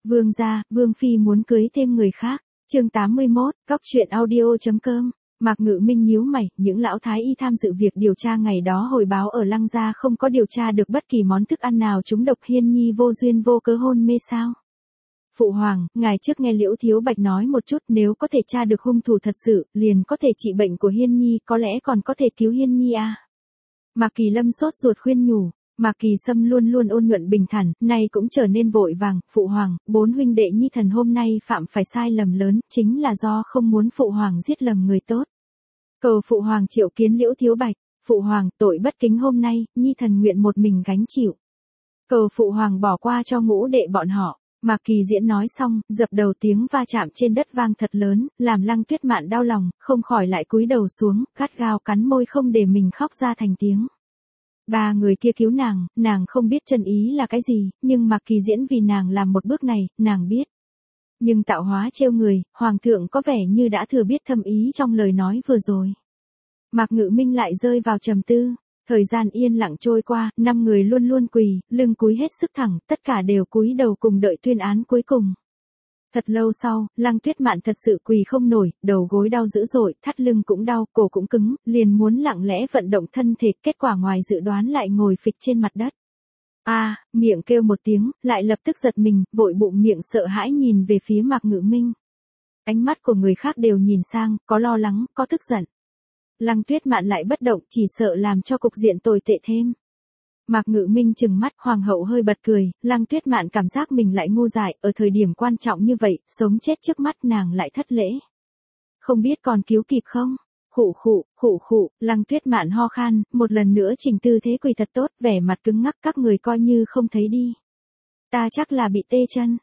Vương gia, Vương phi muốn cưới thêm người khác. Chương 81, cóc truyện audio.com. Mạc Ngự Minh nhíu mày, những lão thái y tham dự việc điều tra ngày đó hồi báo ở Lăng gia không có điều tra được bất kỳ món thức ăn nào trúng độc, Hiên Nhi vô duyên vô cớ hôn mê sao? Phụ hoàng, ngài trước nghe Liễu Thiếu Bạch nói một chút, nếu có thể tra được hung thủ thật sự, liền có thể trị bệnh của Hiên Nhi, có lẽ còn có thể cứu Hiên Nhi à? Mạc Kỳ Lâm sốt ruột khuyên nhủ. Mạc Kỳ Sâm luôn luôn ôn nhuận bình thản, nay cũng trở nên vội vàng. Phụ hoàng, 4 huynh đệ Nhi thần hôm nay phạm phải sai lầm lớn, chính là do không muốn phụ hoàng giết lầm người tốt. Cầu phụ hoàng triệu kiến Liễu Thiếu Bạch. Phụ hoàng, tội bất kính hôm nay, Nhi thần nguyện một mình gánh chịu. Cầu phụ hoàng bỏ qua cho ngũ đệ bọn họ. Mạc Kỳ Diễn nói xong, dập đầu, tiếng va chạm trên đất vang thật lớn, làm Lăng Tuyết Mạn đau lòng, không khỏi lại cúi đầu xuống, gắt gao cắn môi không để mình khóc ra thành tiếng. Ba người kia cứu nàng không biết chân ý là cái gì, nhưng Mạc Kỳ Diễn vì nàng làm một bước này, nàng biết. Nhưng tạo hóa trêu người, hoàng thượng có vẻ như đã thừa biết thâm ý trong lời nói vừa rồi. Mạc Ngự Minh lại rơi vào trầm tư. Thời gian yên lặng trôi qua, 5 người luôn luôn quỳ, lưng cúi hết sức thẳng, tất cả đều cúi đầu cùng đợi tuyên án cuối cùng. Thật lâu sau, Lăng Tuyết Mạn thật sự quỳ không nổi, đầu gối đau dữ dội, thắt lưng cũng đau, cổ cũng cứng, liền muốn lặng lẽ vận động thân thể, kết quả ngoài dự đoán lại ngồi phịch trên mặt đất. Miệng kêu một tiếng, lại lập tức giật mình, vội bụng miệng sợ hãi nhìn về phía Mạc Ngự Minh. Ánh mắt của người khác đều nhìn sang, có lo lắng, có tức giận. Lăng Tuyết Mạn lại bất động, chỉ sợ làm cho cục diện tồi tệ thêm. Mạc Ngự Minh trừng mắt, hoàng hậu hơi bật cười, Lăng Tuyết Mạn cảm giác mình lại ngu dại, ở thời điểm quan trọng như vậy, sống chết trước mắt nàng lại thất lễ. Không biết còn cứu kịp không? Khụ, Lăng Tuyết Mạn ho khan, một lần nữa chỉnh tư thế quỳ thật tốt, vẻ mặt cứng ngắc, các người coi như không thấy đi. Ta chắc là bị tê chân.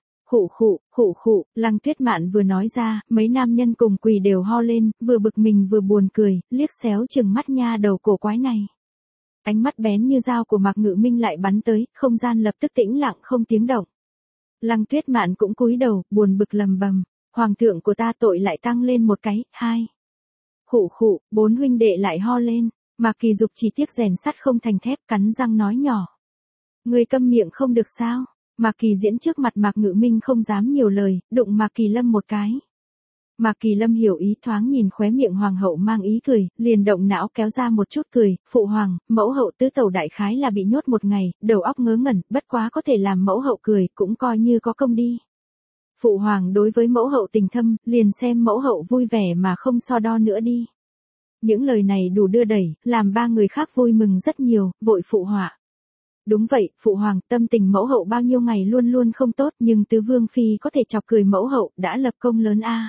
Khụ, Lăng Tuyết Mạn vừa nói ra, mấy nam nhân cùng quỳ đều ho lên, vừa bực mình vừa buồn cười, liếc xéo chừng mắt nha đầu cổ quái này. Ánh mắt bén như dao của Mạc Ngự Minh lại bắn tới, không gian lập tức tĩnh lặng không tiếng động. Lăng Tuyết Mạn cũng cúi đầu, buồn bực lầm bầm, hoàng thượng của ta tội lại tăng lên một cái, 2. Khụ, 4 huynh đệ lại ho lên, Mạc Kỳ Dục chỉ tiếc rèn sắt không thành thép, cắn răng nói nhỏ. Người câm miệng không được sao? Mạc Kỳ Diễn trước mặt Mạc Ngự Minh không dám nhiều lời, đụng Mạc Kỳ Lâm một cái. Mạc Kỳ Lâm hiểu ý, thoáng nhìn khóe miệng hoàng hậu mang ý cười, liền động não kéo ra một chút cười, phụ hoàng, mẫu hậu tứ tẩu đại khái là bị nhốt một ngày, đầu óc ngớ ngẩn, bất quá có thể làm mẫu hậu cười, cũng coi như có công đi. Phụ hoàng đối với mẫu hậu tình thâm, liền xem mẫu hậu vui vẻ mà không so đo nữa đi. Những lời này đủ đưa đẩy, làm 3 người khác vui mừng rất nhiều, vội phụ họa. Đúng vậy, phụ hoàng, tâm tình mẫu hậu bao nhiêu ngày luôn luôn không tốt, nhưng tứ vương phi có thể chọc cười mẫu hậu, đã lập công lớn a.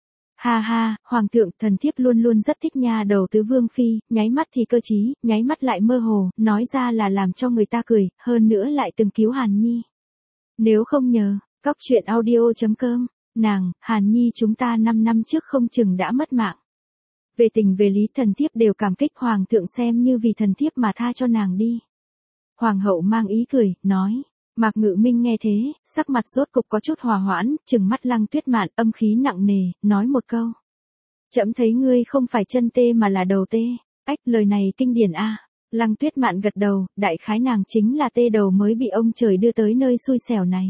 Ha, hoàng thượng, thần thiếp luôn luôn rất thích nha đầu tứ vương phi, nháy mắt thì cơ trí, nháy mắt lại mơ hồ, nói ra là làm cho người ta cười, hơn nữa lại từng cứu Hàn Nhi. Nếu không nhờ, cóc truyện audio.com, Hàn Nhi chúng ta 5 năm trước không chừng đã mất mạng. Về tình về lý thần thiếp đều cảm kích hoàng thượng xem như vì thần thiếp mà tha cho nàng đi. Hoàng hậu mang ý cười, nói. Mạc Ngự Minh nghe thế, sắc mặt rốt cục có chút hòa hoãn, trừng mắt Lăng Tuyết Mạn âm khí nặng nề, nói một câu. Trẫm thấy ngươi không phải chân tê mà là đầu tê. Lời này kinh điển a. Lăng Tuyết Mạn gật đầu, đại khái nàng chính là tê đầu mới bị ông trời đưa tới nơi xui xẻo này.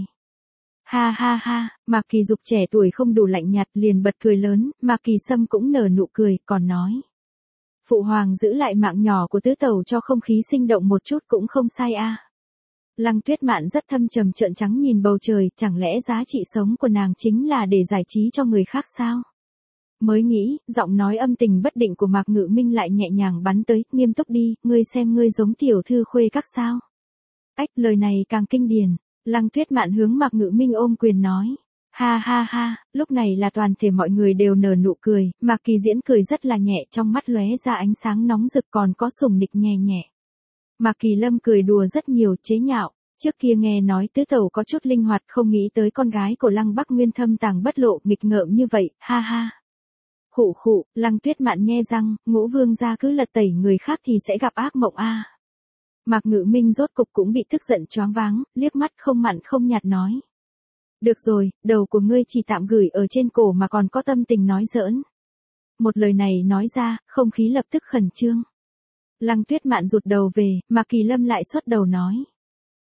Ha, Mạc Kỳ Dục trẻ tuổi không đủ lạnh nhạt liền bật cười lớn, Mạc Kỳ Sâm cũng nở nụ cười, còn nói. Phụ hoàng giữ lại mạng nhỏ của tứ tẩu cho không khí sinh động một chút cũng không sai a. Lăng Tuyết Mạn rất thâm trầm trợn trắng nhìn bầu trời, chẳng lẽ giá trị sống của nàng chính là để giải trí cho người khác sao? Mới nghĩ, giọng nói âm tình bất định của Mạc Ngự Minh lại nhẹ nhàng bắn tới, nghiêm túc đi, ngươi xem ngươi giống tiểu thư khuê các sao? Lời này càng kinh điển, Lăng Tuyết Mạn hướng Mạc Ngự Minh ôm quyền nói. Ha, lúc này là toàn thể mọi người đều nở nụ cười, Mạc Kỳ Diễn cười rất là nhẹ, trong mắt lóe ra ánh sáng nóng rực còn có sủng nịch nhẹ nhẹ. Mạc Kỳ Lâm cười đùa rất nhiều, chế nhạo, trước kia nghe nói tứ tẩu có chút linh hoạt, không nghĩ tới con gái của Lăng Bắc Nguyên thâm tàng bất lộ, nghịch ngợm như vậy, ha. Khụ, Lăng Tuyết Mạn nhe răng, Ngũ vương gia cứ lật tẩy người khác thì sẽ gặp ác mộng a. Mạc Ngự Minh rốt cục cũng bị tức giận choáng váng, liếc mắt không mặn không nhạt nói. Được rồi, đầu của ngươi chỉ tạm gửi ở trên cổ mà còn có tâm tình nói giỡn. Một lời này nói ra, không khí lập tức khẩn trương. Lăng Tuyết Mạn rụt đầu về, Mạc Kỳ Lâm lại xuất đầu nói.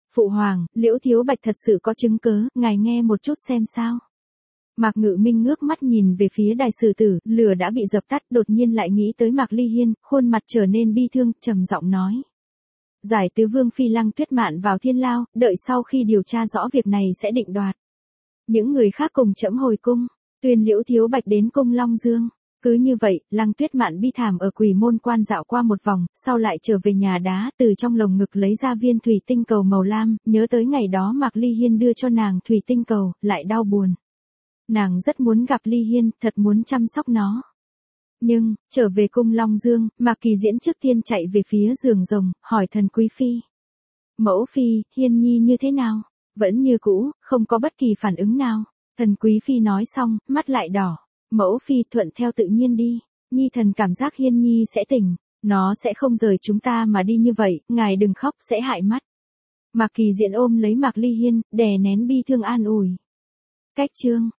Phụ hoàng, Liễu Thiếu Bạch thật sự có chứng cớ, ngài nghe một chút xem sao. Mạc Ngự Minh ngước mắt nhìn về phía Đại Sử Tử, lửa đã bị dập tắt, đột nhiên lại nghĩ tới Mạc Ly Hiên, khuôn mặt trở nên bi thương, trầm giọng nói. Giải tứ vương phi Lăng Tuyết Mạn vào thiên lao, đợi sau khi điều tra rõ việc này sẽ định đoạt. Những người khác cùng trẫm hồi cung, tuyên Liễu Thiếu Bạch đến cung Long Dương. Cứ như vậy, Lăng Tuyết Mạn bi thảm ở Quỷ Môn Quan dạo qua một vòng, sau lại trở về nhà đá, từ trong lồng ngực lấy ra viên thủy tinh cầu màu lam, nhớ tới ngày đó Mạc Ly Hiên đưa cho nàng thủy tinh cầu, lại đau buồn. Nàng rất muốn gặp Ly Hiên, thật muốn chăm sóc nó. Nhưng, trở về cung Long Dương, Mạc Kỳ Diễn trước tiên chạy về phía giường rồng, hỏi thần quý phi. Mẫu phi, Hiên nhi như thế nào? Vẫn như cũ, không có bất kỳ phản ứng nào. Thần quý phi nói xong, mắt lại đỏ. Mẫu phi thuận theo tự nhiên đi. Nhi thần cảm giác Hiên nhi sẽ tỉnh. Nó sẽ không rời chúng ta mà đi như vậy, ngài đừng khóc sẽ hại mắt. Mạc Kỳ Diễn ôm lấy Mạc Ly Hiên, đè nén bi thương an ủi. Cách chương